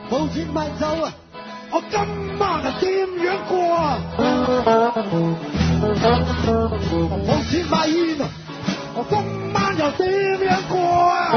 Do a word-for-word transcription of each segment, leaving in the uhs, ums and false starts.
冇錢買酒啊！我今晚係點樣過啊？冇錢買煙啊！我今晚又點樣過啊？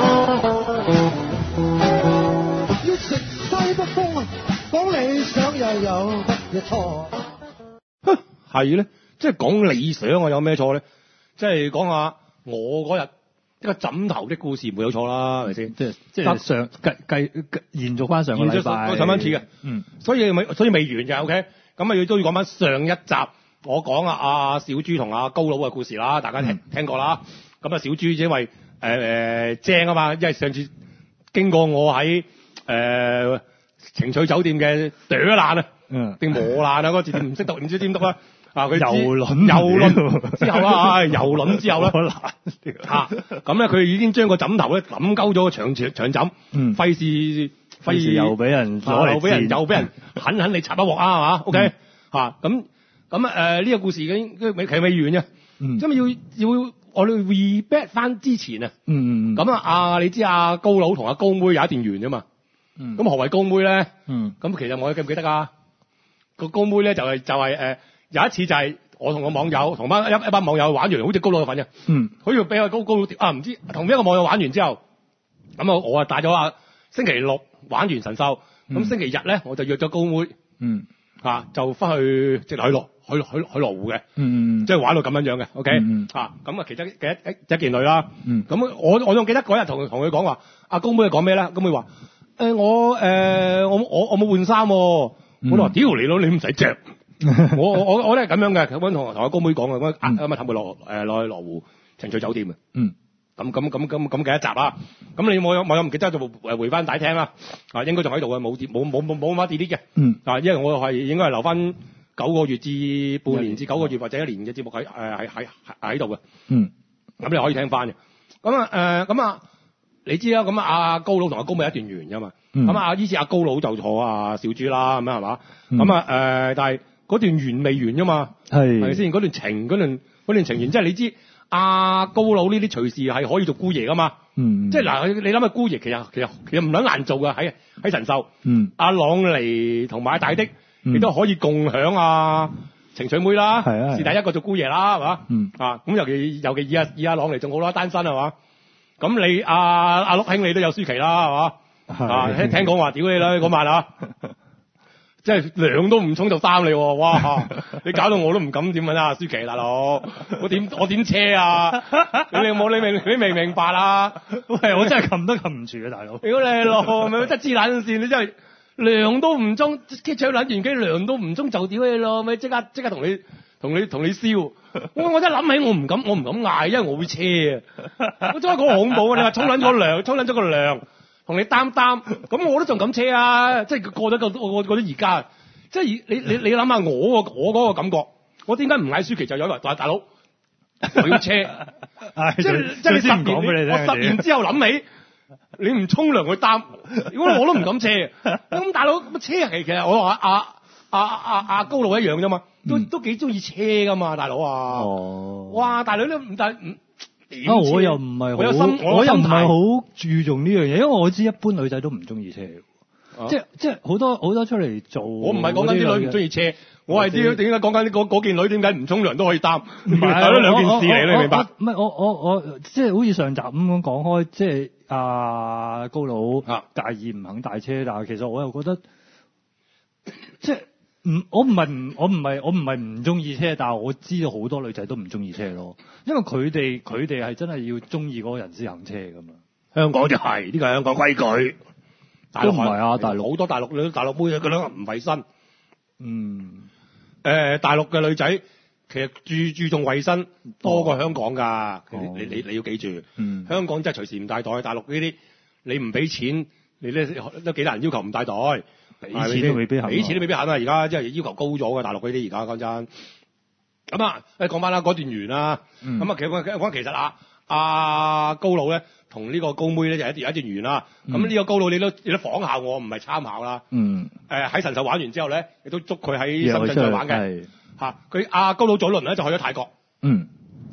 要食西北風啊！講理想又有乜嘢錯？ 係咧，即係講理想啊，有咩錯咧？即係講下我嗰日一個枕頭的故事，冇有錯啦，係咪先？ 即係即係上繼繼繼延續翻上個禮拜， 上翻次嘅， 嗯， 所以咪所以未完嘅 ，OK，咁啊要都要講翻上一集我講啊阿小豬同阿高佬嘅故事啦，大家聽、嗯、聽過啦。咁啊小豬因為誒誒、呃、正啊嘛，因為上次經過我喺誒、呃、情趣酒店嘅啄爛啊，嗯，定磨爛啊嗰個字唔識讀，唔知點讀啊。啊！佢遊輪遊輪之後啦，遊輪之後咧，嚇咁咧，佢已經將個枕頭咧揼鳩咗個長長枕，嗯，費事費事又俾人攞嚟， 又俾人又俾人狠狠地插一鑊啊，係嘛？OK 嚇咁咁誒呢個故事已經未其實未完嘅，嗯，咁要要我哋 reback 翻之前啊，嗯嗯咁啊啊你知阿高佬同阿高妹有一段緣啫嘛，嗯，咁何謂高妹咧？嗯，咁其實我記唔記得啊？個高妹咧就係就係誒。有一次就係我同個網友同班一一班網友玩完，好似高佬嘅份嘅，嗯，好似俾個高高佬啊唔知同一個網友玩完之後，咁啊我啊帶咗啊星期六玩完神獸，咁、嗯、星期日咧我就約咗高妹，嗯，啊就翻去直頭去羅去去去羅湖嘅，嗯，即係玩到咁樣樣嘅 ，OK，嗯、啊咁啊其中嘅一一,一件女啦，嗯，咁我我仲記得嗰日同同佢講話，阿高妹講咩咧？高妹話誒、呃、我誒、呃、我我我冇換衫、啊嗯，我話屌你佬你唔使着。我我我我都係咁樣嘅，咁樣同同阿高妹講嘅，咁啊咁啊氹佢落誒落去羅湖情趣酒店嘅，嗯，咁咁咁咁咁嘅一集啦，咁你冇有冇有唔記得就誒回翻大廳啦，啊應該仲喺度嘅，冇冇冇冇冇乜 delete 嘅，嗯，啊因為我係應該係留翻九個月至半年至九個月或者一年嘅節目喺誒喺喺喺度嘅，嗯，咁你可以聽翻嘅，咁啊誒咁啊你知啦，咁啊阿高佬同阿高妹一段緣㗎嘛，咁啊依次阿高佬就坐阿小豬啦，咁樣係嘛，咁啊誒但係。嗰段緣未完噶嘛，係咪先？嗰段情嗰段嗰段情緣，即係你知阿高佬呢啲隨時係可以做姑爺噶嘛，嗯，即係嗱，你諗下姑爺其實其實其實唔撚難做噶，喺喺神獸，嗯，阿朗尼同埋阿大的，亦都可以共享啊情趣妹啦，係啊，是第一個做姑爺啦，係嘛，嗯，啊咁尤其尤其以阿以阿朗尼仲好啦，單身係嘛，咁你阿阿碌兄你都有舒淇啦，係嘛，啊聽聽講話屌你啦嗰晚啊！即係涼都唔沖就擔你喎，哇！你搞到我都唔敢點問啊，舒淇大佬，我點我點車啊？你有冇你明你明唔明白啊？ 喂，我真係擒都擒唔住啊，大佬！ 屌你老咪真係黐撚線，你真係涼都唔沖，即係搶撚完機涼都唔沖就屌你老咪即刻即刻同你同你同你燒！我我真係諗起我唔敢我唔敢嗌，因為我會車啊！我真係好恐怖啊！你話沖撚咗涼，沖撚咗個涼。同你擔擔，咁我都仲敢車啊！即係過咗個我我覺得而家，即係你你你諗下我個我嗰個感覺，我點解唔嗌舒淇就有為大大佬我要車？即係即係你十年，我十年之後諗起，你唔沖涼去擔，如果我都唔敢車。咁大佬乜車其實我話阿阿阿阿高佬一樣啫嘛，都都幾中意車噶嘛，大佬啊！哦，哇，大佬都唔但唔。 啊！我又唔係好，我，我又唔係好注重呢樣嘢，因為我知一般女仔都唔中意車，啊、即係即係好多好多出嚟做。 我唔係講緊啲女唔中意車，我係啲點解講緊嗰嗰件女點解唔沖涼都可以擔？唔係係咯兩件事嚟，你明白？ 唔係我我我，我即係好似上集咁樣講開，即係阿、啊、高佬介意唔肯帶車，但係其實我又覺得即係。唔，我唔係唔，我唔係，我唔係唔中意車，但係我知道好多女仔都唔中意車咯，因為佢哋佢哋係真係要中意嗰個人先行車噶嘛。 香港就係、是、呢個係香港規矩， 都唔係啊，大陸好多大陸女大陸妹佢兩個唔衞生。嗯，誒、呃，大陸嘅女仔其實注注重衞生多過香港㗎、哦。你你你要記住，嗯、香港真係隨時唔帶袋，大陸呢啲你唔俾錢，你咧都幾多人要求唔帶袋。俾錢都未必肯，俾錢都未必肯啊！而家即係要求高咗嘅大陸嗰啲，而家講真。咁啊，誒講翻啦，嗰段緣啦。咁、嗯、啊，其實講講其實啊，阿高佬咧同呢個高妹咧就一段一段緣啦。咁、嗯、呢個高佬你都你都仿效我，唔係參考啦。嗯。誒喺神獸玩完之後咧，亦都捉佢喺深圳再玩嘅。係。嚇，佢阿高佬早輪咧就去咗泰國。嗯。啊，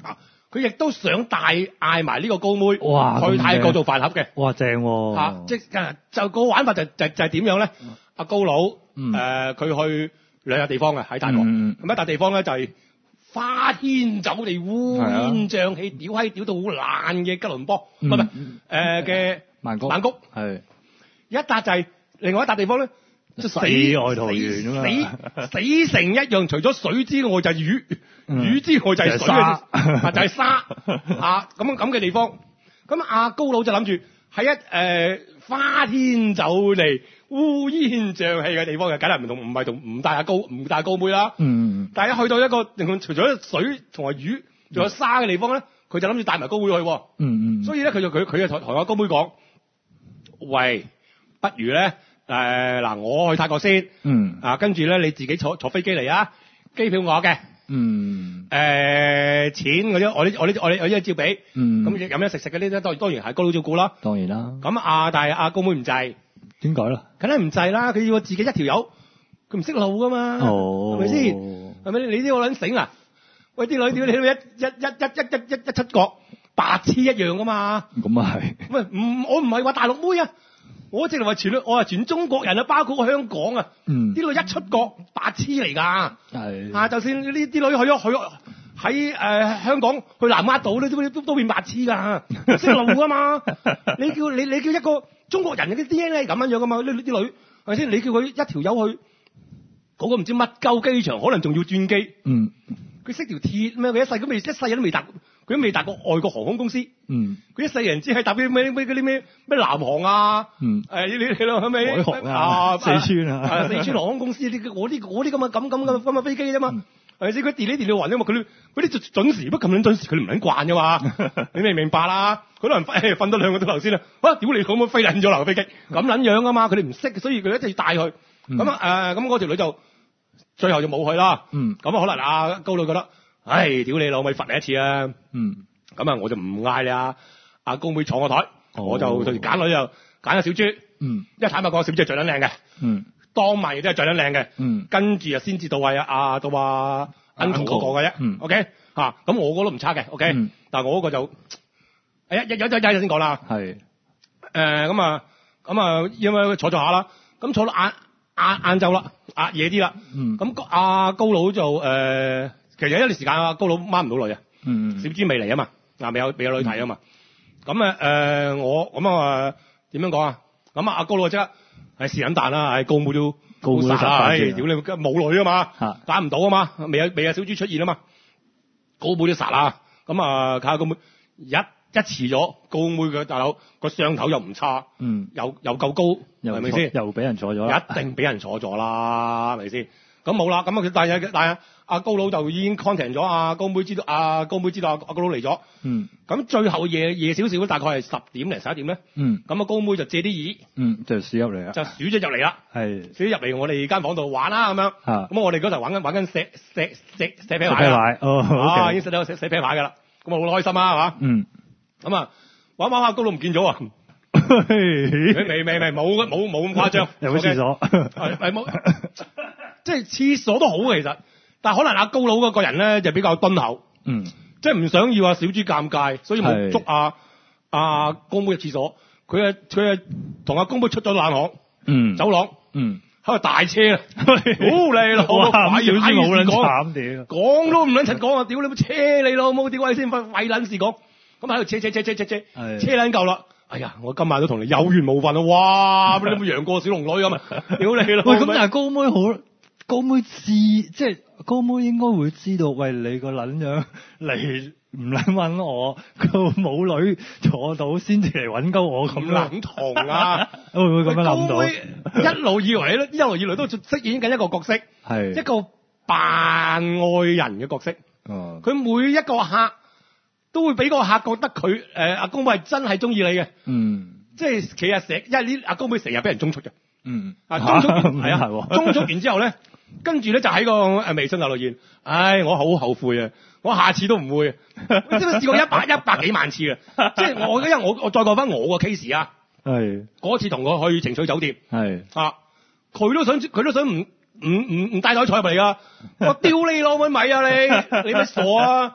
佢亦都想帶嗌埋呢個高妹哇去泰國做飯盒嘅。 哇，正喎、 啊！即係就個玩法就就就係點樣咧？阿、嗯、高佬誒，佢、 嗯呃、去兩個地方嘅喺泰國，咁、嗯、一笪地方咧就係、是、花天酒地、烏煙瘴氣、屌閪屌到好爛嘅吉隆坡，唔係唔係誒嘅曼谷， 曼谷係一笪就係、是、另外一笪地方咧。死外桃源啊嘛， 死死成一樣，除咗水之外就係魚， 嗯、 魚之外就係水， 就係、沙， 就係沙啊咁咁嘅地方。咁阿高佬就諗住喺一誒、呃、花天酒地、烏煙瘴氣嘅地方嘅，梗係唔同，唔係同唔帶阿高唔帶高妹啦。嗯，但係一去到一個除咗水同埋魚，仲有沙嘅地方咧，佢就諗住帶埋高妹去。嗯嗯，所以咧佢就佢佢就同同阿高妹講：喂，不如咧。誒、呃、嗱，我去泰國先，嗯，啊，跟住咧你自己坐坐飛機嚟啊，機票我嘅，嗯，誒、呃、錢嗰啲我呢我呢我呢我呢照俾，嗯，咁飲飲食食嗰啲咧當當然係高佬照顧啦， 當然啦， 咁啊但係阿高妹唔制， 點解咧？ 梗係唔制啦，佢要我自己一條友，佢唔識路噶嘛，哦，係咪先？係咪你呢個撚醒啊？喂啲女屌你一一一一一一一七國白痴一樣噶嘛？ 咁啊係， 喂唔我唔係話大陸妹啊。我直頭話全，我係全中國人啊，包括香港啊，啲、嗯、女一出國白痴嚟㗎，係啊，就算呢啲女去咗去喺誒、呃、香港去南丫島咧，都都都變白痴㗎，識路㗎嘛？你叫你你叫一個中國人嘅 D N A 咁樣樣㗎嘛？呢啲女係咪先？你叫佢一條友去嗰個唔知乜鳩機場，可能仲要轉機，嗯，佢識條鐵咩？佢一世都未一世人都未搭。佢都未搭過外國航空公司，嗯，佢一世人只係搭啲咩咩嗰啲咩咩南航啊，嗯，誒你你咯係咪？海航啊，四川啊，啊四川航空公司啲嗰啲嗰啲咁嘅咁咁嘅咁嘅飛機啫嘛，係咪先？佢 delay delay 暈啫嘛，佢嗰啲準時不咁撚準時，佢哋唔撚慣㗎嘛，你明唔明白啦？佢可能瞓瞓多兩個鐘頭先啦，哇！屌你可唔可以飛撚咗流飛機？咁撚樣㗎嘛，佢哋唔識，所以佢一定要帶佢。咁啊誒，咁嗰條女就最後就冇去啦。嗯，咁啊可能阿高女覺得。唉，屌你老味，罰你一次啊！嗯，咁啊，我就唔嗌你啊，阿高妹坐我台，哦、我就到時揀女就揀咗小豬。嗯，一坦白講，小豬係最撚靚嘅。嗯，當晚亦都係最撚靚嘅。嗯，跟住啊，先至到位啊，啊到啊 uncle 嗰個嘅啫。嗯 ，OK 嚇、啊，咁我個都唔差嘅。OK，、嗯、但係我嗰個就，哎呀，有有有有先講啦。係。誒咁啊咁啊，因為坐坐下啦，咁坐到晏晏晏晝啦，啊夜啲啦。嗯。咁阿高佬就誒。呃其實有一段時間啊，高佬掹唔到女啊，嗯，小豬未嚟啊嘛，嗱未有未有女睇啊嘛，咁啊誒我咁啊點樣講啊？咁啊阿高佬即刻係試緊彈啦，係高妹都高妹啦，係屌你冇女啊嘛，揀唔到啊嘛，未有未有小豬出現啊嘛，高妹都殺啦，咁啊睇下高妹一一遲咗，高妹嘅大佬個上頭又唔差，嗯，又又夠高，係咪先？又俾人坐咗啦，一定俾人坐咗啦，係咪先？咁冇啦，咁啊佢但係但係阿高佬就已經 contact 咗阿高妹知道，阿高妹知道阿阿高佬嚟咗。嗯。咁最後夜夜少少，大概係十點零十一點咧。嗯。咁啊高妹就借啲意。嗯。就鼠入嚟啦。就鼠咗入嚟啦。係。鼠咗入嚟我哋間房度玩啦咁樣。嚇。咁我哋嗰頭玩緊玩緊寫寫寫寫啤牌啦。哦。啊，已經寫到寫寫啤牌㗎啦。咁啊好開心啊，係嘛？嗯。咁啊玩玩下高佬唔見咗啊！未未未冇冇冇咁誇張。有冇廁所？係係冇。即係廁所都好嘅其實，但係可能阿高佬嗰個人咧就比較敦厚，嗯，即係唔想要阿小豬尷尬，所以冇捉阿阿高妹入廁所。佢啊佢啊同阿高妹出咗冷巷，嗯，走廊，嗯，喺度大車啊，好你老母，小豬好撚慘屌，講都唔撚柒講啊，屌你冇車你老母，屌鬼先，費撚事講，咁喺度車車車車車車，車撚夠啦。哎呀！我今晚都同你有緣無份啊！哇！你冇楊過小龍女咁啊！屌你老！喂，咁但係高妹好，高妹知即係高妹應該會知道，喂你個撚樣嚟唔撚揾我，佢冇女坐到先至嚟揾鳩我咁啦。唔同啊！會唔會咁樣諗到？高妹一路以來咧，一路以來都飾演緊一個角色，係一個扮愛人嘅角色。哦，佢每一個客。都會俾個客覺得佢誒阿高妹係真係中意你嘅，嗯，即係其實成，因為呢阿高妹成日俾人中出嘅，嗯，啊中出係啊係，中出完之後咧，跟住咧就喺個誒微信留言，唉我好後悔啊，我下次都唔會，我真係試過一百一百幾萬次啊，即係我因為我我再講翻我個 case 啊，係嗰次同我去情趣酒店，係啊，佢都想佢都想唔唔唔唔帶袋彩入嚟噶，我丟你老妹米啊你，你咪傻啊！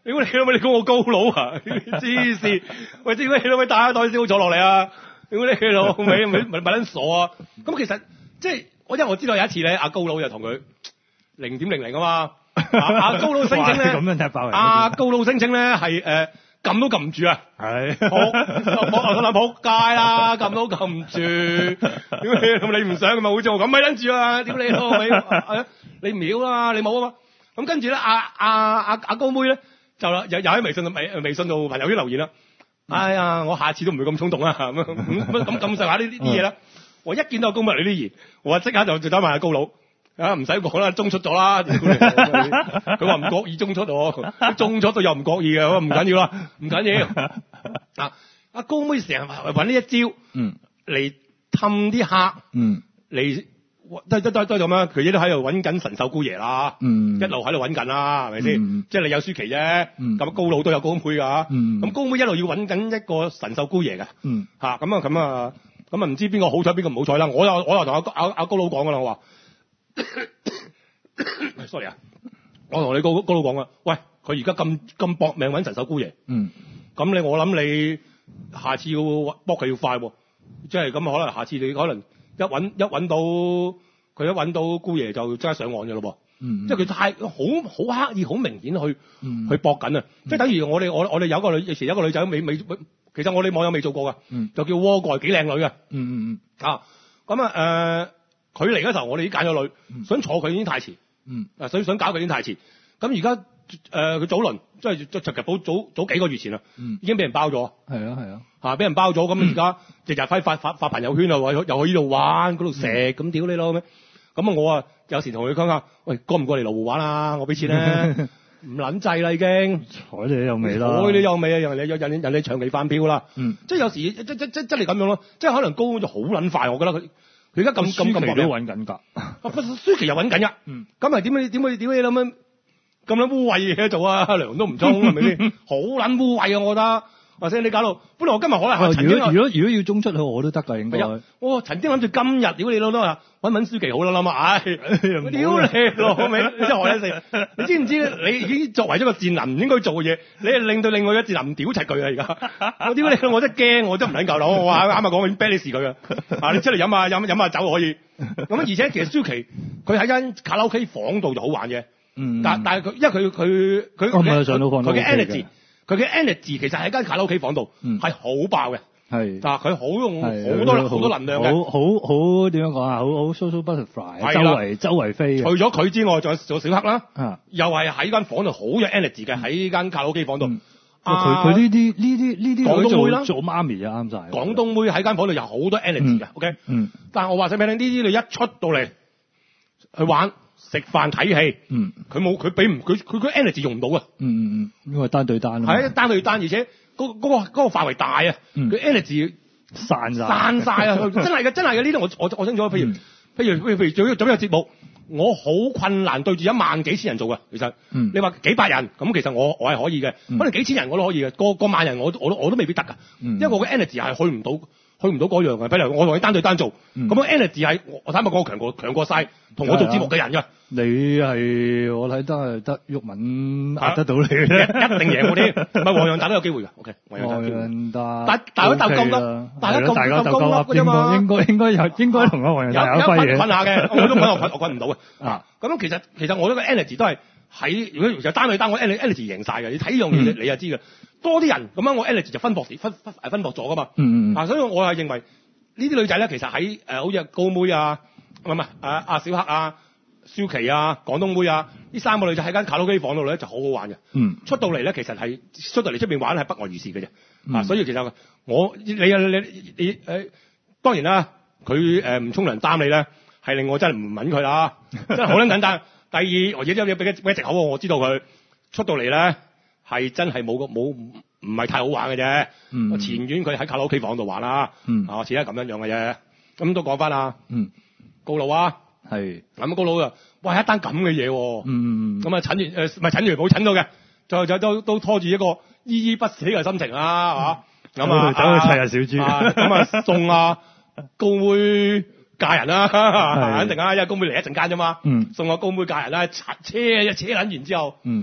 你估你老味你估我高佬啊？黐線！喂，點解你老味打一袋燒坐落嚟啊？點解你老味咪咪咪撚傻啊？咁其實即係我因為我知道有一次咧，阿高佬就同佢零點零零啊嘛。阿高佬聲稱咧， 咁樣踢爆人。 阿高佬聲稱咧係誒撳都撳唔住啊！係，我我我諗仆街啦，撳都撳唔住。點解咁你唔想咪好似我咁咪撚住啊？點你老味？你秒啦，你冇啊嘛。咁跟住咧，阿阿阿阿高妹咧就又又喺微信度微微信度朋友圈留言啦。哎呀，我下次都唔會咁衝動啊！咁咁咁咁上下呢啲嘢啦。我一見到阿高妹呢啲言，我即刻就就打埋阿高佬。啊，唔使講啦，中出咗啦。佢話唔覺意中出喎，中咗都又唔覺意嘅，唔緊要啦，唔緊要。啊，阿高妹成日揾呢一招，嗯，嚟氹啲客，嗯，嚟都都都都咁樣，佢亦都喺度揾緊神獸姑爺啦，嗯，一路喺度揾緊啦，係咪先？即係你有舒淇啫，咁高佬都有高妹㗎，咁高妹一路要揾緊一個神獸姑爺嘅，嗯，嚇咁啊咁啊咁啊唔知邊個好彩邊個唔好彩啦。我又我又同阿阿阿高佬講㗎啦，我話。sorry 啊，我同你高高佬講啊，喂，佢而家咁咁搏命揾神獸姑爺，嗯，咁你我諗你下次要搏佢要快喎，即係咁可能下次你可能一揾一揾到佢一揾到姑爺就即刻上岸嘅咯噃，嗯，即係佢太好好刻意好明顯去、嗯、去搏緊啊，即係等於我哋我我哋有個女以前有個女仔未未，其實我哋網友未做過㗎，嗯，就叫窩蓋幾靚女嘅，嗯嗯嗯，啊，咁啊誒。呃佢嚟嗰時候，我哋已經揀咗女，嗯、想坐佢已經太遲，嗯，啊，所以想搞佢已經太遲。咁而家誒佢早輪，即係即係其實早早早幾個月前啦，嗯，已經俾人包咗。係啊係啊，嚇俾人包咗，咁而家日日喺發發發朋友圈啊，又去呢度玩，嗰度食，咁屌你咯咩？咁啊我啊有時同佢講下，喂，過唔過嚟羅湖玩啊？我俾錢咧，唔撚制啦已經， 睬你有味啦， 睬你有味啊！人哋人人人哋長期飯票啦，嗯，即係有時即即即即係咁樣咯，即係可能高就好撚快，我覺得佢。佢而家咁咁咁搏，都揾緊㗎。舒淇又揾緊㗎。嗯。咁係點解點解點解咁樣咁撚污穢嘢做啊？涼都唔沖係咪先？好撚污穢啊！我覺得。或者你搞到，本來我今日可能曾經如果如果如果要中出去我都得㗎應該。 我曾經諗住今日屌你老多啊，揾揾舒淇好啦諗啊，唉，屌你老味，你真係害死！你知唔知你已經作為咗個賤男唔應該做嘅嘢，你係令到另外一個賤男唔屌柒佢啊而家。我屌你，我真係驚，我真係唔撚夠膽。我話啱啱講我已經 ban 你事佢啊！啊，你出嚟飲下飲飲下酒可以。咁而且其實舒淇佢喺間卡拉 OK 房度就好玩嘅。嗯。但但係佢因為佢佢佢佢嘅 energy。佢嘅 energy 其實喺間卡拉 OK 房度係好爆嘅，係，但係佢好用好多好多能量嘅， 好好好點樣講啊？好好 social butterfly，周圍周圍飛嘅。 除咗佢之外，仲有做小黑啦，啊，又係喺間房度好有 energy 嘅，喺間卡拉 OK 房度。佢佢呢啲呢啲呢啲廣東妹啦， 做媽咪啊啱晒。 廣東妹喺間房度有好多 energy 嘅 ，OK，嗯，但係我話晒俾你聽，呢啲你一出到嚟去玩。食飯睇戲，嗯，佢冇佢俾唔佢佢佢 energy 用唔到啊，嗯嗯嗯， 因為單對單啊， 係單對單，而且嗰嗰個嗰個範圍大啊，佢 energy 散晒散晒啊，真係嘅真係嘅呢啲我我我清楚，譬如譬如譬如做做呢個節目，我好困難對住一萬幾千人做嘅，其實，嗯，你話幾百人咁，其實我我係可以嘅，可能幾千人我都可以嘅，個個萬人我我都我都未必得噶，因為我嘅 energy 係去唔到。去唔到嗰樣嘅，譬如我同你單對單做，咁、嗯、我 energy 係我坦白講，我強過強過晒同我做節目嘅人㗎。 你係我睇得係得毓民壓得到你咧， 一定贏我啲，唔係黃洋達都有機會㗎。OK， 黃洋達，但大家鬥金粒，大家鬥鬥金粒㗎啫嘛。 應該應該有應該同阿黃洋達有揮嘢。 有有下嘅，我都滾我滾我滾唔到嘅。啊，咁其實其實我呢個 energy 都係喺如果就單對單，我 energy 贏晒嘅。你睇呢樣嘢你就知嘅。多啲人咁樣，我 energy 就分薄分分誒分薄咗噶嘛。嗯嗯。啊，所以我係認為呢啲女仔咧，其實喺誒、呃、好似高妹啊，唔係唔係啊阿小黑啊、舒淇啊、廣東妹啊，呢三個女仔喺間卡拉 OK 房度咧就好好玩嘅。嗯。出到嚟咧，其實係出到嚟出邊玩係不外如是嘅啫。嗯、啊，所以其實我你啊你你你誒、呃，當然啦，佢誒唔沖涼擔你咧，係令我真係唔揾佢啦，真係好撚簡單。第二，我亦都有俾俾藉口，我知道佢出到嚟咧。係真係冇個冇唔係太好玩嘅啫。嗯、前院佢喺卡拉 OK 房度玩啦。嗯、啊，似係咁樣樣嘅啫。咁都講翻啦。嗯，高佬啊，係咁高佬啊，哇一單咁嘅嘢。嗯咁啊，診完誒唔係診完冇診到嘅，就就都都拖住一個依依不捨嘅心情啦，嚇。咁啊， 走去砌下小豬。 咁啊，送啊高妹嫁人啦，肯定啊，因為高妹嚟一陣間啫嘛。嗯。送個高妹嫁人啦，車一車撚完之後。嗯。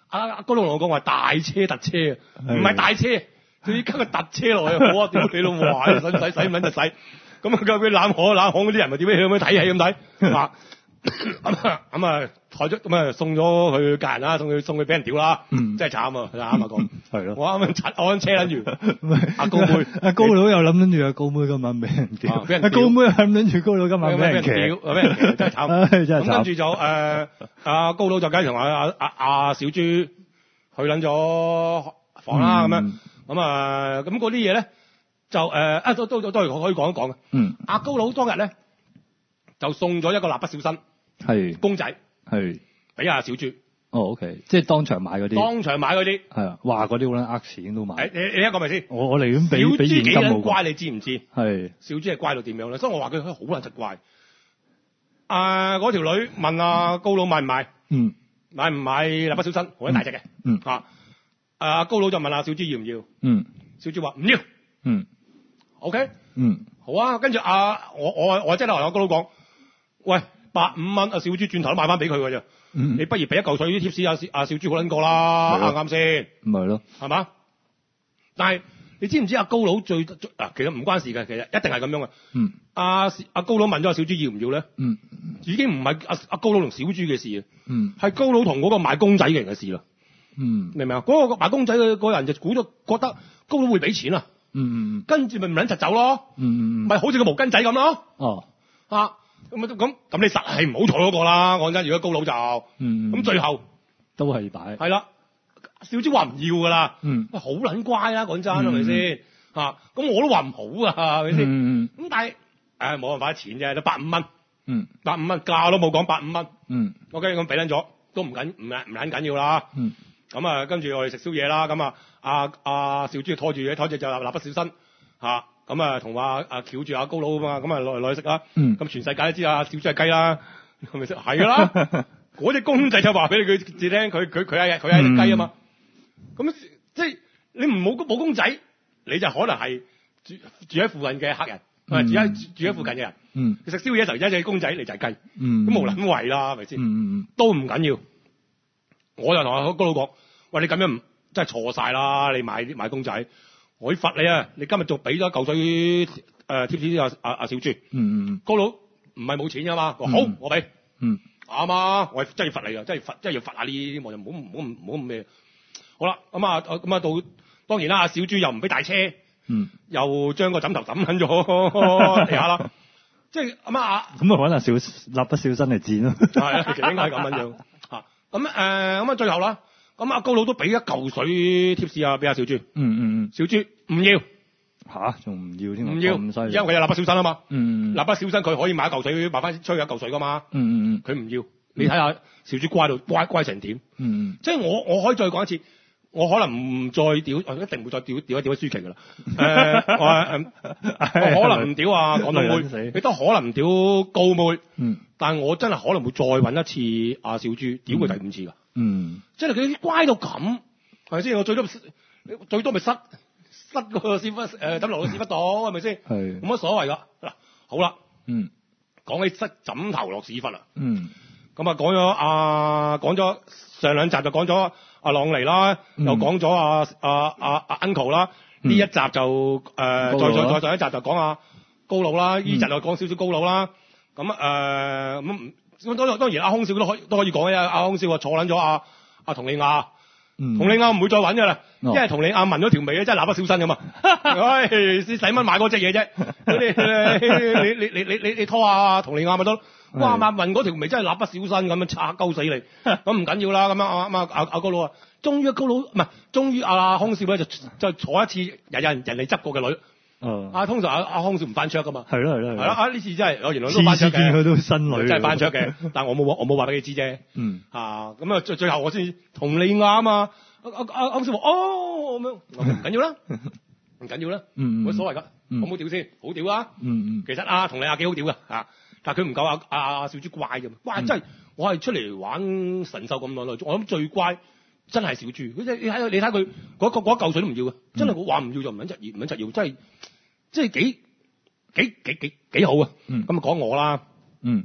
阿阿高佬同我講話大車特車啊，唔係大車，佢要加個特車落去，好啊！屌你老母，使唔使使唔使就使，咁啊究竟冷巷冷巷嗰啲人咪點樣咁樣睇戲咁睇啊？咁啊咁啊，抬咗咁啊，送咗佢家人啦，送佢送佢俾人屌啦，嗯，真係慘啊！啱啊講，係咯，我啱啱踩我車撚住，阿高妹，阿高佬又諗緊住阿高妹今晚俾人屌，俾人阿高妹又諗緊住高佬今晚俾人屌，俾人屌，真係慘，真係慘。咁跟住就誒，阿高佬就梗係同阿阿阿阿小豬去撚咗房啦，咁樣，咁啊，咁嗰啲嘢咧就誒啊都都都係可以講一講嘅。嗯，阿高佬當日咧就送咗一個蠟筆小新。係公仔，係俾阿小豬。 哦 ，OK，即係當場買嗰啲。 當場買嗰啲。係啊， 哇！嗰啲好撚呃錢都買。 誒，你你一個咪先？ 我我嚟咁俾俾現金冇。小豬幾撚乖，你知唔知？係。小豬係乖到點樣咧？所以我話佢好撚實乖。啊，嗰條女問阿高佬買唔買？嗯。買唔買蠟筆小新？好撚大隻嘅。嗯。啊，阿高佬就問阿小豬要唔要？嗯。小豬話唔要。嗯。OK。嗯。好啊，跟住阿我我我即係同阿高佬講，喂。百五蚊，阿小豬轉頭都買翻俾佢㗎啫。嗯，你不如俾一嚿水啲貼士，阿小阿小豬好撚過啦，啱唔啱先？唔係咯，係嘛？但係你知唔知阿高佬最嗱，其實唔關事嘅，其實一定係咁樣嘅。嗯，阿阿高佬問咗阿小豬要唔要咧？嗯，已經唔係阿阿高佬同小豬嘅事啊。嗯，係高佬同嗰個賣公仔嘅人嘅事啦。嗯，明唔明啊？嗰個賣公仔嘅嗰人就估咗覺得高佬會俾錢啊。嗯嗯，跟住咪唔撚柒走咯。嗯嗯嗯，咪好似個毛巾仔咁咯。哦，啊。咁咁咁，你實係唔好彩嗰個啦。講真，如果高佬就，咁、嗯、最後都係擺。 係啦，小豬話唔要噶啦。嗯，喂，好撚乖啦，講真係咪先？嚇，咁我都話唔好啊，係咪先？咁、嗯、但係誒冇辦法，錢啫，都百五蚊。嗯，百五蚊價都冇講百五蚊。嗯，OK，咁俾撚咗，都唔緊唔唔撚緊要啦。嗯，咁啊，跟住我哋食宵夜啦。咁啊，阿阿小豬拖住嘢，拖住就蠟筆小新嚇。咁啊，同話啊翹住阿高佬啊嘛，咁啊落嚟落去食啦。嗯。咁全世界都知啊，小豬係雞啦，係咪先？係噶啦。嗰隻公仔就話俾你佢自聽，佢佢佢係佢係隻雞啊嘛。咁、嗯、即係你唔冇冇公仔，你就可能係住住喺附近嘅客人，嗯、住喺住喺附近嘅人。嗯。食宵夜嘅時候，一隻公仔你就係雞。嗯。咁無撚謂啦，係咪先？嗯嗯都唔緊要。我就同阿高佬講：喂，你咁樣唔真係錯晒啦！你買買公仔。我要罰你啊！你今日仲俾咗嚿水誒貼士阿阿阿小豬，嗯嗯高佬唔係冇錢㗎嘛，嗯、好我俾，嗯啱啊！我真係要罰你啊！真係罰，真係要罰下呢啲，我就唔好唔好唔好咁咩。好啦，咁啊咁啊到當然啦，阿小豬又唔俾大車，嗯，又將個枕頭抌緊咗地下啦，即係咁啊咁啊揾阿小蠟筆小新嚟賤咯，係啊，其實應該係咁樣樣嚇。咁誒咁啊最後啦。咁阿高佬都俾一嚿水貼士啊，俾阿小豬。嗯嗯嗯。小豬唔要。吓？仲唔要添？唔要。咁犀利。因為佢有蠟筆小新啊嘛。嗯嗯。蠟筆小新佢可以買一嚿水，買翻出去一嚿水噶嘛。嗯嗯嗯。佢唔要。你睇下小豬乖到乖乖成點。嗯嗯。即係我我可以再講一次，我可能唔再屌，我一定唔會再屌屌一屌舒淇噶啦。誒、呃，我可能唔屌啊港島妹，亦都可能唔屌高妹。嗯。但係我真係可能會再揾一次阿小豬，屌佢第五次噶。嗯，即係佢乖到咁，係咪先？我最多最多咪塞塞個屎忽誒，抌落個屎忽度，係咪先？係冇乜所謂噶。嗱，好啦，嗯，講起塞枕頭落屎忽啦，嗯，咁啊講咗啊，講咗上兩集就講咗阿朗尼啦，嗯、又講咗阿阿阿阿 Uncle 啦，呢、嗯、一集就誒、呃，再再再上一集就講阿高佬啦，呢、嗯、集就講少少高佬啦，咁誒咁。呃咁當然當然阿空少都可以都可以講嘅，阿空少啊坐撚咗阿阿佟麗婭，佟麗婭唔會再揾㗎啦，因為佟麗婭紋咗條眉咧，真係蠟筆小新㗎嘛，唉，你使乜買嗰隻嘢啫？你你你你你你拖下佟麗婭咪得咯？哇，紋嗰條眉真係蠟筆小新咁樣拆鳩死你，咁唔緊要啦，咁樣阿阿阿阿高佬啊，終於高佬唔係，終於阿空少咧就就坐一次人人人哋執過嘅女。哦，啊，通常阿阿康少唔翻桌噶嘛，係咯係咯係咯，啊呢次真係，我原來都翻桌嘅，次次見佢都新女，真係翻桌嘅，但我冇我冇話俾你知啫，嗯，啊，咁啊最最後我先同你啱啊，阿阿阿康少話哦咁樣，唔緊要啦，唔緊要啦，嗯冇乜所謂噶，好唔好屌先？好屌啊，嗯嗯，其實啊同你阿幾好屌噶，啊，但係佢唔夠阿阿阿小豬乖嘅，哇真係，我係出嚟玩神獸咁耐耐，我諗最乖真係小豬，佢你睇你睇佢嗰個嗰一嚿水都唔要嘅，真係我話唔要就唔撚質要唔撚質要，真係。即係幾幾幾幾幾好啊！咁啊講我啦，嗯，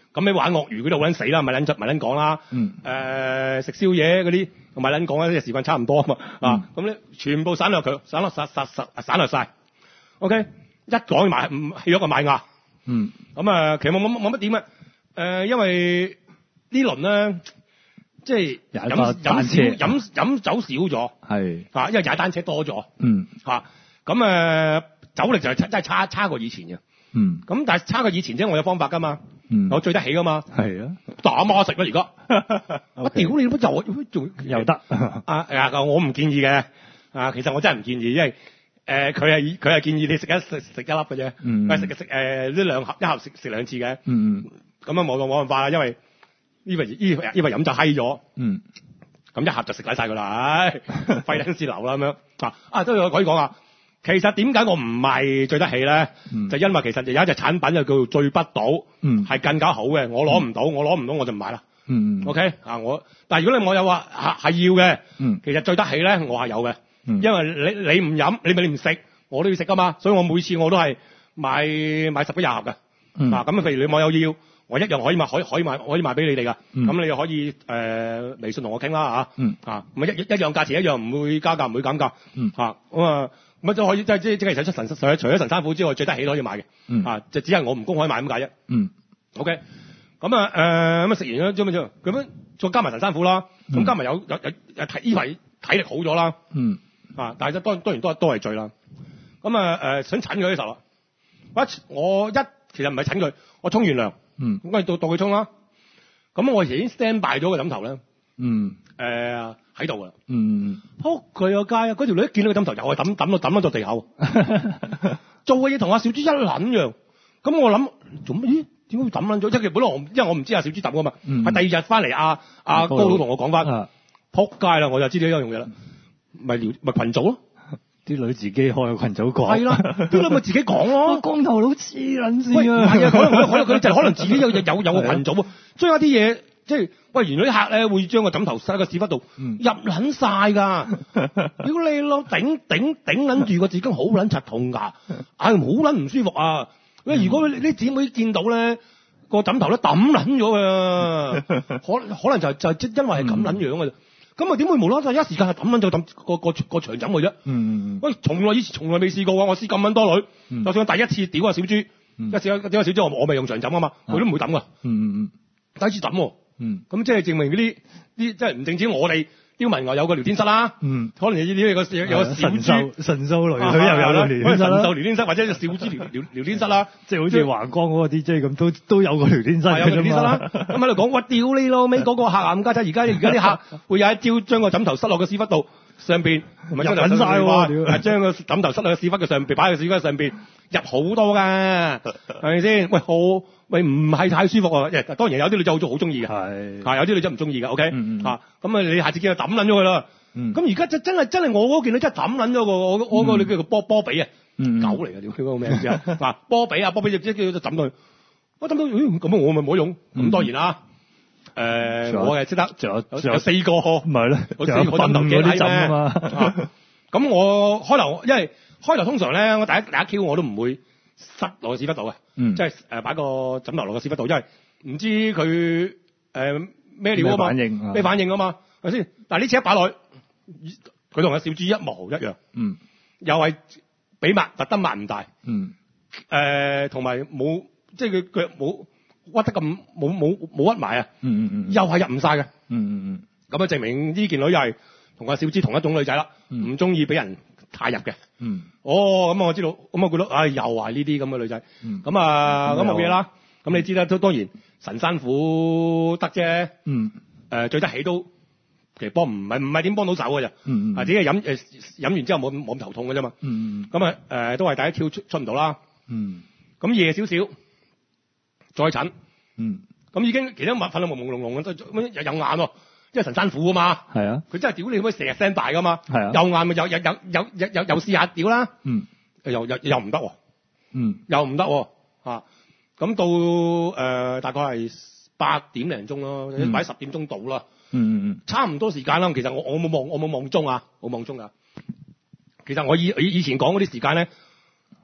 咁你玩鱷魚嗰度好撚死啦，咪撚出咪撚講啦。 嗯。 誒、呃、食宵夜嗰啲同咪撚講啦，啲時間差唔多啊嘛。嗯、啊，咁咧全部省略佢，省略曬曬曬省略晒。OK， 一講埋唔起咗個買亞。 嗯。 咁啊，其實冇冇冇乜點嘅。誒、呃，因為呢輪咧，即係飲飲少飲飲酒少咗。係。啊，因為踩單車多咗。嗯。嚇，咁誒酒力就係真係差差過以前嘅。嗯，咁但係差過以前啫，我有方法噶嘛，嗯、我醉得起噶嘛，係啊，打孖食啦而家，我屌你都又仲又得，啊啊我唔建議嘅，啊其實我真係唔建議，因為誒佢係佢係建議你食一食食一粒嘅啫，嗯，食食誒呢兩盒一盒食食兩次嘅，嗯嗯，咁啊冇冇辦法啦，因為呢為呢呢為飲就閪咗，嗯，咁一盒就食曬晒噶啦，唉，費撚事流啦咁樣，啊啊都有可以講啊。其實點解我唔係醉得起咧？嗯、就因為其實有一隻產品就叫做醉不倒，係、嗯、更加好嘅。我攞唔到，嗯、我攞唔到我就唔買啦。嗯 OK 啊，我但係如果你我有話係係要嘅，嗯、其實醉得起咧，我係有嘅。嗯、因為你你唔飲，你咪你唔食，我都要食噶嘛。所以我每次我都係買買十幾廿盒嘅。嗯、啊，咁譬如你網友要，我一樣可以賣，可以可以賣，可以賣俾你哋噶。咁、嗯、你又可以誒、呃、微信同我傾啦嚇。嗯、啊，咁一一樣價錢一樣，唔會加價，唔會減價。嗯、啊，咁啊。咁就可以即係即係即係使出神除咗神山虎之外，醉得起都可以買嘅。嗯、啊，就只係我唔公開買咁解啫。嗯。OK。咁啊誒咁啊食完咗之後咁樣再加埋神山虎啦。咁、嗯、加埋有有有有體依為體力好咗啦。嗯。啊，但係當當然都係都係醉啦。咁啊誒想診佢嘅時候啦，我一我一其實唔係診佢，我沖完涼。嗯。咁啊到到佢沖啦。咁我已經 stand by 咗個枕頭咧。嗯。誒喺度啊！嗯，撲佢個街啊！嗰條女一見到個枕頭，又係抌抌到抌到地口，做嘅嘢同阿小豬一撚樣。咁我諗做乜？咦？點解會抌撚咗？即係本來我因為我唔知阿小豬抌噶嘛，係、嗯、第二日翻嚟阿阿高佬同我講翻，撲街啦！我就知道呢樣嘢啦，咪聊咪群組咯，啲女自己開個群組講，係啦，啲女咪自己講咯。光頭佬黐撚線啊！係啊，可能可能佢就可能自己有有有個群組，將一啲嘢。即係喂，原來啲客咧會將個枕頭塞喺個屎忽度，嗯、入撚晒㗎。屌你咯，頂頂頂撚住個紙巾好撚柒痛㗎，唉好撚唔舒服啊！嗯、如果你啲姊妹見到咧個枕頭咧揼撚咗㗎，可可能就就即因為係咁撚樣㗎啫。咁啊點會無啦啦一時間係揼撚咗揼個個個長枕㗎啫？嗯嗯喂，從來以前從來未試過㗎，我試咁撚多女，嗯、就算第一次屌阿小豬，嗯、一試一屌阿小豬，我我咪用長枕啊嘛，佢都唔會揼㗎。嗯嗯嗯，第一次揼喎。嗯，咁即係證明嗰啲啲即係唔淨止我哋刁民外有個聊天室啦，嗯，可能有啲有個有個小豬神獸女佢又有個聊天室神獸聊天室或者小豬聊聊聊天室啦，即係好似橫江嗰個 D J 咁，都都有個聊天室，有個聊天室啦。咁喺度講，哇，屌你老味嗰個客啊，唔家仔，而家而家啲客會有一招將個枕頭塞落個屎忽度上邊，入緊晒喎，將個枕頭塞落個屎忽嘅上邊，擺喺個屎忽上邊入好多㗎，係咪先？喂，好。喂，唔係太舒服啊！當然有啲女仔好好中意嘅，係係有啲女仔唔中意嘅。OK，嗯嗯啊，咁啊，你下次見佢抌撚咗佢啦。咁而家真真係真係我嗰件女真係抌撚咗個我我個你叫做波波比啊，狗嚟嘅，屌佢個名字啊！嗱，波比啊，波比即係叫做抌佢。我抌到，咦咁我咪冇用。咁當然啦，誒，我係識得，仲有仲有四個，唔係咧，有四個枕頭幾抵啊嘛。咁我開頭，因為開頭通常咧，我第一第一 Q 我都唔會塞落個屎忽度嘅，嗯、即係誒擺個枕頭落個屎忽度，因為唔知佢誒咩料啊嘛，咩反，反應啊嘛，係咪先？但係呢次一擺落去，佢同阿小豬一模一樣，嗯，又係比抹特登抹唔大，嗯，誒同埋冇即係佢腳冇屈得咁冇冇冇屈埋啊，嗯嗯嗯，又係入唔晒嘅，嗯嗯嗯，咁啊證明呢件女又係同阿小豬同一種女仔啦，唔中意俾人太入嘅，嗯，哦，咁我知道，咁我覺得，唉，又係呢啲咁嘅女仔，咁啊，咁冇嘢啦，咁你知啦，都當然神山虎得啫，嗯，誒醉得起都，其實幫唔係唔係點幫到手嘅啫，嗯嗯，啊，只係飲誒飲完之後冇冇咁頭痛嘅啫嘛，嗯嗯，咁啊誒都係第一 Q 出出唔到啦，嗯，咁夜少少再診，嗯，咁已經其他物瞓到朦朦朧朧嘅，都有有眼喎。因為神山虎啊嘛，係啊，佢真係屌你可以成日聲大噶嘛，係啊，右眼咪又又又又又又又試下屌啦，嗯，又又又唔得喎，嗯，又唔得喎，嚇，咁到誒大概係八點零鐘咯，或者擺十點鐘到啦，嗯嗯嗯，差唔多時間啦。其實我我冇望我冇望鐘啊，冇望鐘啊。其實我以以以前講嗰啲時間咧，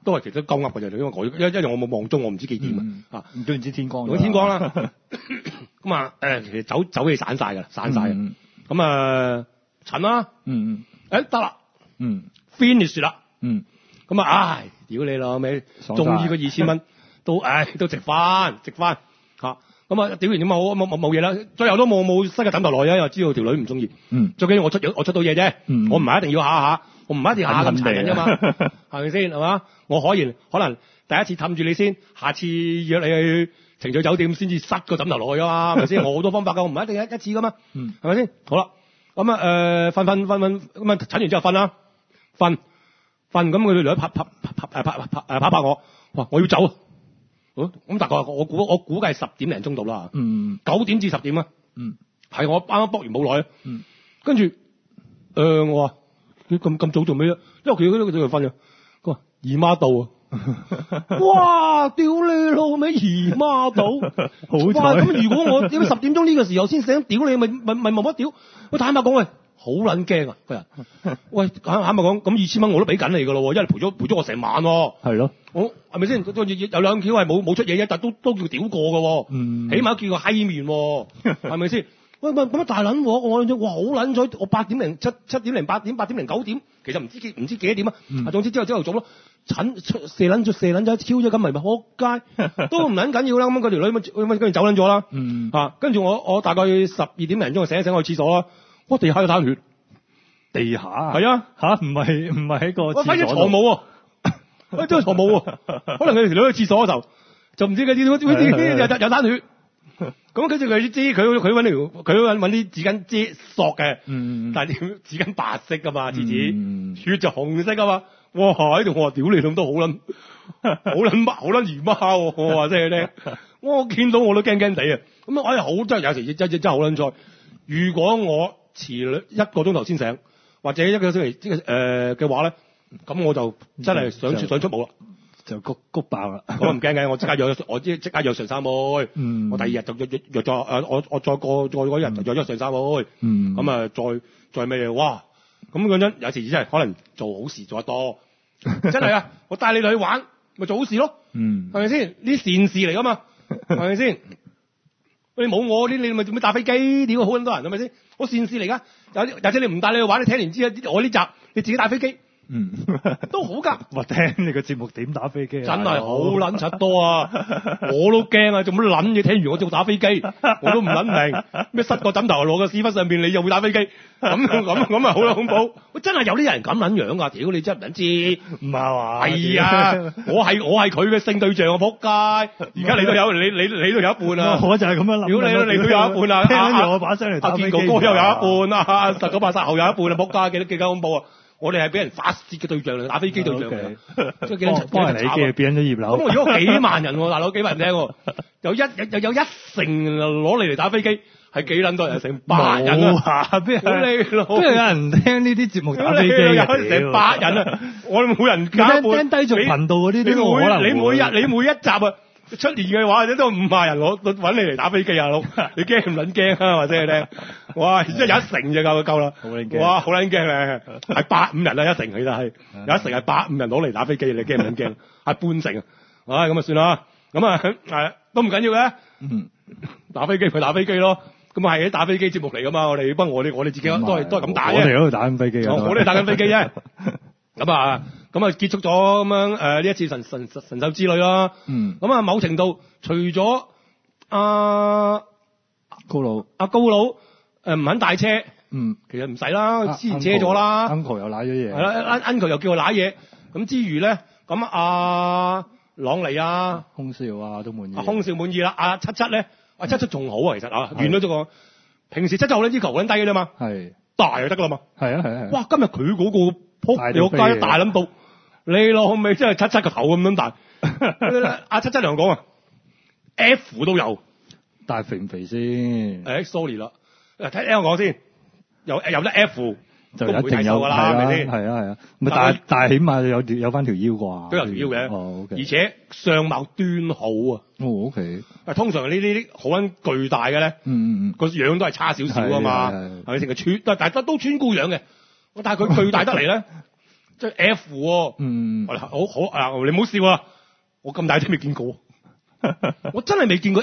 都係其實鳩噏嘅啫，因為我一一日我冇望鐘，我唔知幾點、嗯、啊， 唔都唔知天光。 天光啦，咁啊誒，其實走走氣散晒㗎啦，散晒嘅。咁啊塵啦，嗯嗯，誒得啦，嗯 finish 啦，嗯，咁啊唉，屌你老味，終於個二千蚊都唉都值翻，值翻嚇。咁啊屌完點啊冇冇冇嘢啦，最後都冇冇塞個枕頭落去啊，因為知道條女唔中意。嗯，最緊要我出我出到嘢啫，嗯、我唔係一定要下下，我唔係一定下下咁殘忍啫嘛，係咪先係嘛？我可以可能第一次氹住你先，下次約你去情趣酒店先至塞個枕頭落去啊嘛，係咪先？我好多方法㗎，我唔係一定一一次㗎嘛，嗯，係咪先？好啦，咁啊誒瞓瞓瞓瞓咁啊診完之後瞓啦，瞓瞓咁佢條女拍拍拍拍拍拍誒拍拍我，哇我要走。咁、嗯、大概我估我估計係十點零鐘到啦，嗯，九點至十點啊，嗯，係我啱啱卜完冇耐，嗯，跟住誒我話佢咁咁早做咩啫？因為佢嗰度佢瞓咗，佢話姨媽到啊，哇，屌你老味姨媽到，好彩咁如果我點解十點鐘呢個時候先醒，屌你咪咪咪冇乜屌，我坦白講喂。好撚驚啊！個人，喂，坦坦白講，咁二千蚊我都俾緊你噶咯，因為陪咗陪咗我成晚喎。係咯，我係咪先？有兩條係冇冇出嘢嘅，但都都叫屌過嘅。嗯，起碼叫個閪面，係咪先？喂喂，咁大撚我我哇好撚彩，我八點零七七點零八點八點零九點，其實唔知幾唔知幾多點啊？啊，總之之後朝頭早咯，診射撚咗射撚咗超咗咁咪咪撲街，都唔撚緊要啦。咁嗰條女咁跟住走撚咗啦。嗯，嚇，跟住我我大概十二點零鐘就醒一醒去廁所啦。我地下有攤血，地下係啊吓，唔係唔係喺個廁所，我反正床冇喎，喂張床冇喎，可能佢條女去廁所嗰頭就唔知佢啲啲啲有有攤血，咁跟住佢知佢佢揾條佢揾揾啲紙巾遮索嘅，嗯，但係條紙巾白色噶嘛，廁紙、嗯、血就紅色噶嘛，哇喺度我話屌你咁都好撚好撚乜好撚姨媽，我話真係咧，我見到我都驚驚地啊，咁我係好真係有時真真真好撚菜，如果我遲一個鐘頭先醒，或者一個星期即係誒嘅話咧，咁我就真係想出想出冇啦，就谷谷爆啦。咁唔驚嘅，我即刻約我即即刻約上三妹。嗯，我第二日就約約約咗誒，我我再過再嗰日就約咗上三妹。嗯，咁啊再再咩嘢？哇！咁講真，有時真係可能做好事做得多，真係啊！我帶你去玩，咪做好事咯。嗯，係咪先？呢善事嚟噶嘛？係咪先？你冇我啲，你咪做咩搭飛機？屌好咁多人係咪先？我善事嚟噶，有或者你唔帶你去玩，你聽完之後，我呢集你自己打飛機，嗯，都好噶。我聽你個節目點打飛機啊？真係好撚柒多啊！我都驚啊！做乜撚嘢？聽完我就打飛機，我都唔撚明咩塞個枕頭落個屎忽上邊，你又會打飛機？咁咁咁啊，好恐怖！喂，真係有啲人咁撚樣噶，屌你真係唔撚知，唔係嘛？係啊，我係我係佢嘅性對象啊！仆街！而家你都有，你你你都有一半啊！我就係咁樣諗。屌你，你都有一半啊！聽住我把聲嚟打飛機。阿健哥哥又有一半啊！十九八十後有一半啊！仆街，幾多幾多恐怖啊！我哋係俾人發泄嘅對象嚟，打飛機對象嚟，即係幾多幫人哋嘅變咗葉劉。咁如果幾萬人喎，大佬幾萬人聽喎，有一有有一成攞你嚟打飛機。係幾撚多人？成百人啊！邊有邊有人聽呢啲節目打飛機？有成百人啊！我哋每人加一半。聽低俗頻道嗰啲都可能。你每日你每一集啊出年嘅話，都五百人攞揾你嚟打飛機啊！佬，你驚唔撚驚啊？或者你聽？哇！即係有一成就夠夠啦。好撚驚！哇！好撚驚啊！係百五人啊！一成其實係有一成係百五人攞嚟打飛機，你驚唔撚驚？係半成啊！唉，咁啊算啦。咁啊係都唔緊要嘅。嗯，打飛機咪打飛機咯。咁啊係啲打飛機節目嚟噶嘛，我哋不過我哋我哋自己都係都係咁打嘅。我哋喺度打緊飛機啊！我哋打緊飛機啫。咁啊咁啊結束咗咁樣誒呢一次神神神獸之旅啦。嗯。咁啊某程度除咗阿高佬阿高佬誒唔肯帶車，嗯，其實唔使啦，之前車咗啦。Uncle 又瀨咗嘢。係啦，Uncle 又叫我瀨嘢。咁之餘咧，咁阿朗尼啊，空少啊都滿意。空少滿意啦，阿七七咧。啊七七仲好啊，其實啊，完咗咗個平時七七好撚要求好撚低嘅啫嘛，係大就得噶啦嘛，係啊係啊，哇今日佢嗰個撲你個街大撚到，你老味真係七七個頭咁樣大，阿七七娘講啊 ，F 都有，但係肥唔肥先？誒 sorry 啦，誒聽聽我講先，有有得 F。就一定有㗎啦，係咪先？係啊係啊，咪但係但係起碼有條有翻條腰啩，都有條腰嘅。哦，OK。而且相貌端好啊。哦，OK。啊，通常呢啲好撚巨大嘅咧，嗯嗯嗯，個樣都係差少少啊嘛，係咪先？佢穿，但係都都穿菇樣嘅。但係佢巨大得嚟咧， 即係 F 喎。嗯，好好啊，你唔好笑啊！我咁大隻未見過，我真係未見過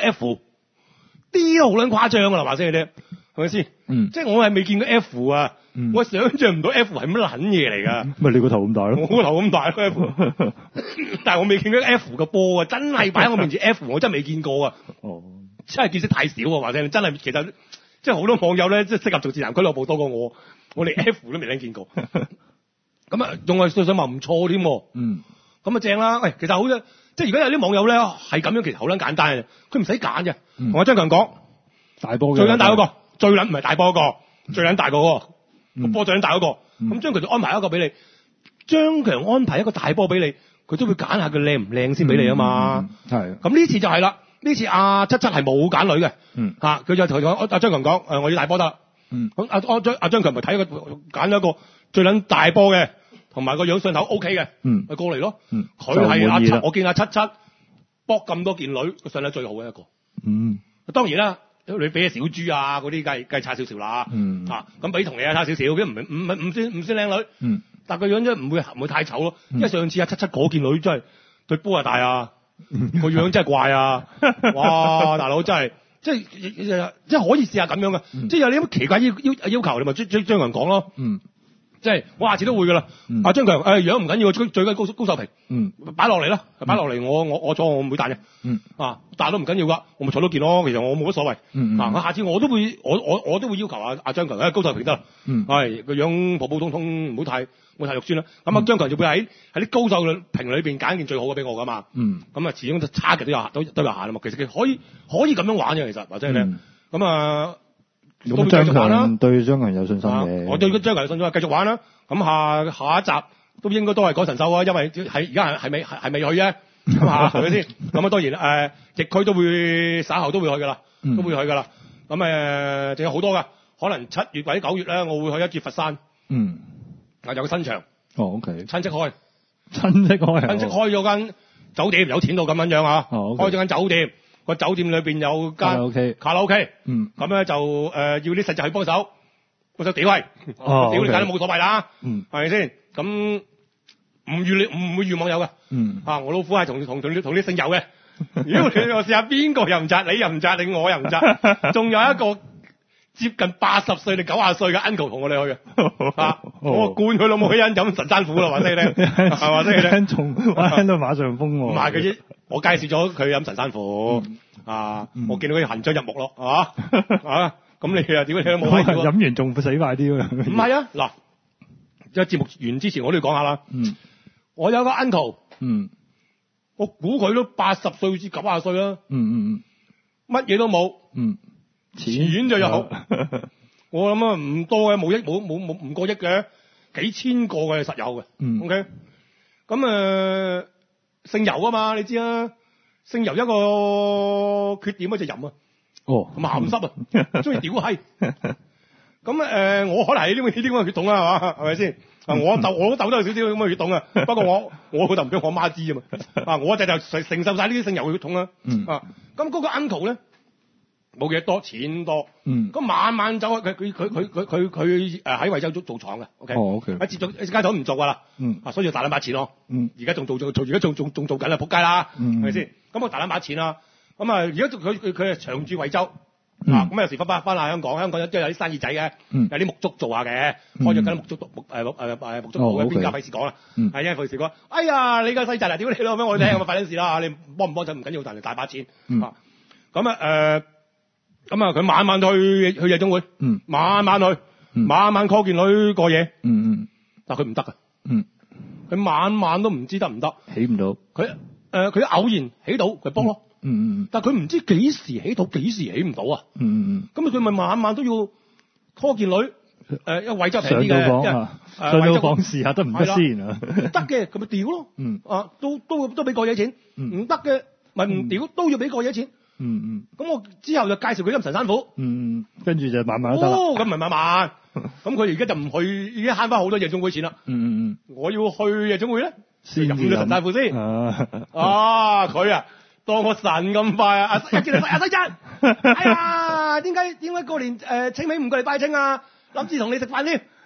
F，D 都好撚誇張啊！話聲你聽，係咪先？嗯，即係我係未見過 F 啊，嗯、我想象唔到 F 係乜撚嘢嚟㗎。 咪你個頭咁大咯？ 我個頭咁大咯 F， 但係我未見過 F 嘅波啊！真係擺喺我面前 F， 我真係未見過啊！哦，真係見識太少啊！話聲真係其實即係好多網友咧，即係適合做自男俱樂部多過我，我連 F 都未聽見過。咁啊，仲係想想話唔錯添。嗯，咁啊正啦。喂，其實好啫。即係而家有啲網友咧係咁樣，其實好撚簡單嘅，佢唔使揀嘅。同阿張強講，大波嘅最撚大嗰個，最撚唔係大波嗰個，最撚大嗰個，個波最撚大嗰個。咁張強就安排一個俾你，張強安排一個大波俾你，佢都會揀下佢靚唔靚先俾你啊嘛。係。咁呢次就係啦，呢次阿七七係冇揀女嘅。嗯。嚇，佢就同阿阿張強講，誒，我要大波得啦。嗯。咁阿阿張阿張強咪睇個揀咗一個最撚大波嘅。同埋個樣上頭 O K 嘅，嗯，咪過嚟咯。嗯，佢係阿七，我見阿七七搏咁多件女，佢上得最好嘅一個。嗯，當然啦，你俾小豬啊嗰啲，梗係梗係差少少啦。嗯，啊，咁俾同你啊差少少，咁唔唔唔唔算唔算靚女。嗯，但個樣真係唔會唔會太醜咯。因為上次阿七七嗰件女真係對波啊大啊，個樣真係怪啊。哇，大佬真係即係即係可以試下咁樣嘅，即係有啲奇怪要要要求，你咪追追張人講咯。嗯。即係我下次都會噶啦，阿張強誒樣唔緊要，最最緊高高手平，嗯，擺落嚟啦，擺落嚟我我我坐我唔會彈嘅，嗯，啊彈都唔緊要噶，我咪坐多件咯，其實我冇乜所謂，嗯，啊我下次我都會我我我都會要求阿阿張強誒高手平得啦，嗯，係個樣普普通通，唔好太唔好太肉酸啦，咁啊張強就會喺喺啲高手評裏邊揀件最好嘅俾我噶嘛，嗯，咁啊始終差嘅都有都都有限啊嘛，其實佢可以可以咁樣玩嘅其實或者係咧，咁啊。咁張強對張強有信心嘅、啊，我對張強有信心，繼續玩啦。咁下下一集都應該都係講神獸啊，因為係而家係係未係係未去啫，咁啊係咪先？咁啊當然誒、呃，疫區都會稍後都會去噶啦，都會去噶啦。咁誒，仲、呃、有好多噶，可能七月或者九月咧，我會去一節佛山。嗯，啊有個新場。哦 ，OK。親戚開，親戚開，親戚開咗間酒店，有錢到咁樣樣啊！哦 okay、開咗間酒店。個酒店裏邊有間卡拉 OK，卡拉 OK，嗯，咁咧就誒、呃、要啲實際去幫手，幫手屌係，哦，屌你梗都冇所謂啦，嗯，係咪先？咁唔預唔會預網友嘅，嗯，啊我老虎係同同同啲同啲姓友嘅，如果你我試下邊個又唔扎，你又唔扎，定我又唔扎，仲有一個接近八十歲定九十歲嘅 uncle 同我哋去嘅，啊，我灌佢老母一人飲神山虎啦，話俾你聽，係話俾你聽，仲聽到馬上風喎，唔係佢。我介紹咗佢飲神山虎、嗯、啊、嗯！我見到佢行將入目咯，啊啊！咁你啊點解你都冇喺度？飲完仲死快啲啊！唔係啊，嗱，即係節目完之前我都要講下啦。嗯，我有個 uncle，嗯，我估佢都八十歲至九十歲啦。嗯嗯嗯，乜嘢都冇，嗯，錢就有。我諗啊，唔多嘅，冇億，冇冇冇唔過億嘅，幾千個嘅實有嘅。嗯 ，OK，咁誒。呃姓游啊嘛，你知啊？姓游一個缺點就飲啊，哦，咁鹹濕啊，中意屌閪。咁誒、呃，我可能係呢啲呢啲咁嘅血統啊，係嘛？係咪先？啊，我豆我豆都有少少咁嘅血統啊。不過我我老豆唔俾我媽知啊嘛。啊，我仔就承承受晒呢啲姓游嘅血統啊。嗯。啊，咁嗰個 uncle 咧冇幾多錢多。嗯。咁晚晚走佢佢佢佢佢佢佢誒喺惠州做做廠嘅。OK。哦 OK。喺接咗喺街頭唔做噶啦。嗯。啊，所以就大撚把錢咯。嗯。而家仲做做做，而家仲仲仲做緊啦，仆街啦。嗯。係咪先？咁我大撚把錢啦。咁啊，而家佢佢佢係長住惠州。嗯、啊，咁有時翻翻翻嚟香港，香港有即係有啲生意仔嘅、嗯，有啲木竹做下嘅，開咗間木竹木誒木誒誒木竹鋪嘅，邊家費事講啦，係因為費事講，哎呀，你個細仔啊，屌你老味，我聽咁啊，費事啦，你幫唔幫就唔緊要，但係大把錢，嗯、啊，咁啊誒，咁、呃、啊佢晚晚去去夜總會，嗯、晚晚去，嗯、晚晚 call 件女過夜，嗯嗯，但係佢唔得噶，嗯，佢晚晚都唔知得唔得，起唔到，佢誒佢偶然起到，佢幫咯。嗯嗯嗯，但係佢唔知幾時起到，幾時起唔到啊！嗯嗯嗯，咁佢咪晚晚都要拖件女，誒、呃，因為惠州平啲嘅，上到房啊，呃、上到房試下得唔得先啊？得嘅，佢咪屌咯，嗯，啊，都都都俾過夜錢，唔得嘅咪唔屌，都要俾過夜錢，嗯嗯，咁我之後就介紹佢飲神山虎，嗯嗯，跟住就慢慢得啦，哦，咁咪慢慢，咁佢而家就唔去，已經慳翻好多夜總會錢啦，嗯嗯嗯，我要去夜總會咧，先飲咗神山虎先，啊，佢啊。當我神咁快啊！阿一見到阿西珍，哎呀，點解點解過年誒清明唔過嚟拜清啊？諗住同你食飯添，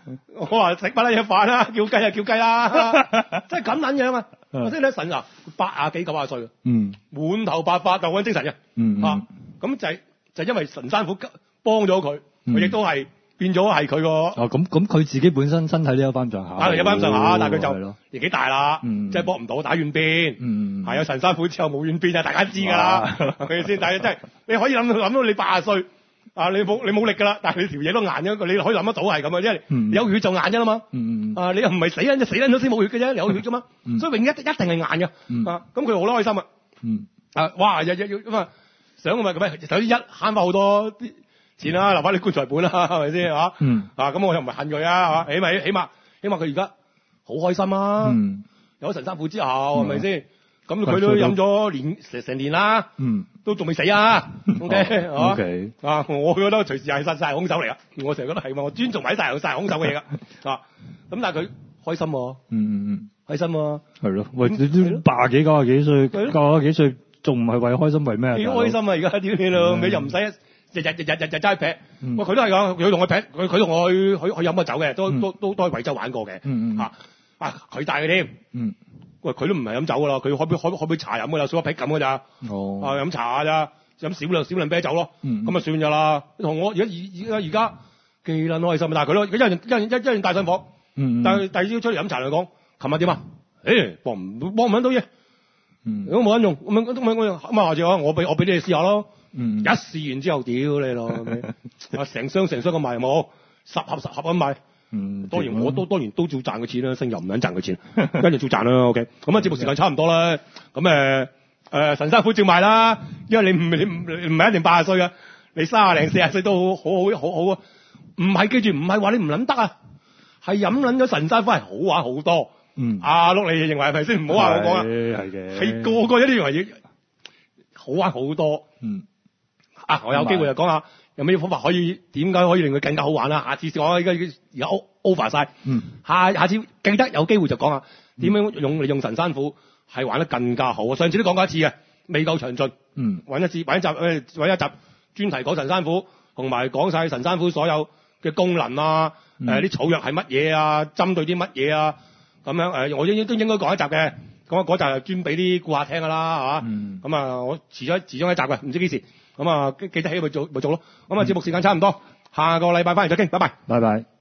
我話食乜嘢飯啦，叫雞就叫雞啦，即係咁撚樣啊！我識你神啊，八啊幾九啊歲，嗯，滿頭白髮，但好精神嘅，嗯啊，咁就係就係因為神山虎幫咗佢，佢亦都係變咗係佢個。 哦，咁咁佢自己本身身體都有翻上下， 啊有翻上下，但係佢就年紀大啦，即係搏唔到打軟鞭，嗯，係有神山虎之後冇軟鞭啊，大家知㗎啦，係咪先？但係真係你可以諗諗到你八啊歲。啊！你冇你冇力㗎啦，但係你條嘢都硬咗，你可以諗得到係咁啊，因為你有血就硬啫啦嘛。嗯、啊，你又唔係死人，死人咗先冇血嘅啫，你有血㗎嘛。嗯、所以永一一定係硬嘅。嗯、啊，咁佢好開心啊。嗯、啊，哇！日日要咁啊，想咁啊咁啊，首先一慳翻好多啲錢啦，留翻你棺材本啦，係咪先嚇？嗯、啊，咁我又唔係恨佢啊，係嘛？起碼起碼起碼佢而家好開心啊。嗯、有咗神山虎之後，係咪先？咁佢都飲咗年成成年啦，嗯，都仲未死啊 ，OK，係嘛？OK，啊，我覺得隨時係殺殺人兇手嚟啊！我成日覺得係嘛，我尊重埋殺人殺人兇手嘅嘢噶，啊，咁但係佢開心喎，嗯嗯嗯，開心喎，係咯，喂，你都八幾九廿幾歲，九廿幾歲仲唔係為開心為咩？幾開心啊！而家屌你老味又唔使日日日日日日齋劈，喂，佢都係㗎，佢同我劈，佢佢同我去去去飲過酒嘅，都都都都喺惠州玩過嘅，嗯嗯，啊啊，佢帶佢添，嗯。喂，佢都唔係飲酒㗎啦，佢開杯開開杯茶飲㗎啦，小一啤咁㗎咋？哦，啊飲茶咋，飲少量少量啤酒咯，咁啊、嗯、算㗎啦。同我而家而而家而家幾撚開心，但係佢咯，佢一人一人一一人帶上房，嗯嗯但係第二朝出嚟飲茶嚟講，琴日點啊？誒，幫唔幫唔揾到嘢？如果冇人用，咁咪咁咪我咁啊下次我我俾我俾你哋試下咯。嗯、一試完之後，屌你咯，啊成箱成箱咁賣冇，十盒十盒咁賣。嗯，當然我都當然都照賺佢錢啦，聲又唔撚賺佢錢，跟住照賺啦。OK，咁啊節目時間差唔多啦，咁誒誒神山虎照賣啦，因為你唔你唔唔係一定八十歲啊，你三十零四十歲都好好好好好啊，唔係記住唔係話你唔撚得啊，係飲撚咗神山虎係好玩好多。嗯，阿碌你認為係咪先？唔好話我講啊，係嘅，係個個一啲認為好玩好多。嗯，啊我有機會就講下。有咩方法可以點解可以令佢更加好玩啦？下次我而家而家 over 晒，嗯，下下次記得有機會就講下點樣用嚟用神山虎係玩得更加好。上次都講過一次嘅，未夠詳盡，嗯，揾一次揾一集誒揾一集專題講神山虎，同埋講晒神山虎所有嘅功能啊，誒啲、嗯、草藥係乜嘢啊，針對啲乜嘢啊，咁樣誒、呃、我應都應該講一集嘅，咁嗰集係專俾啲顧客聽㗎啦，係嘛？嗯，咁啊我遲咗遲咗一集嘅，唔知幾時。咁啊，記得起咪做咪做咯。咁啊，節目時間差唔多，下個禮拜翻嚟再傾，拜拜，拜拜。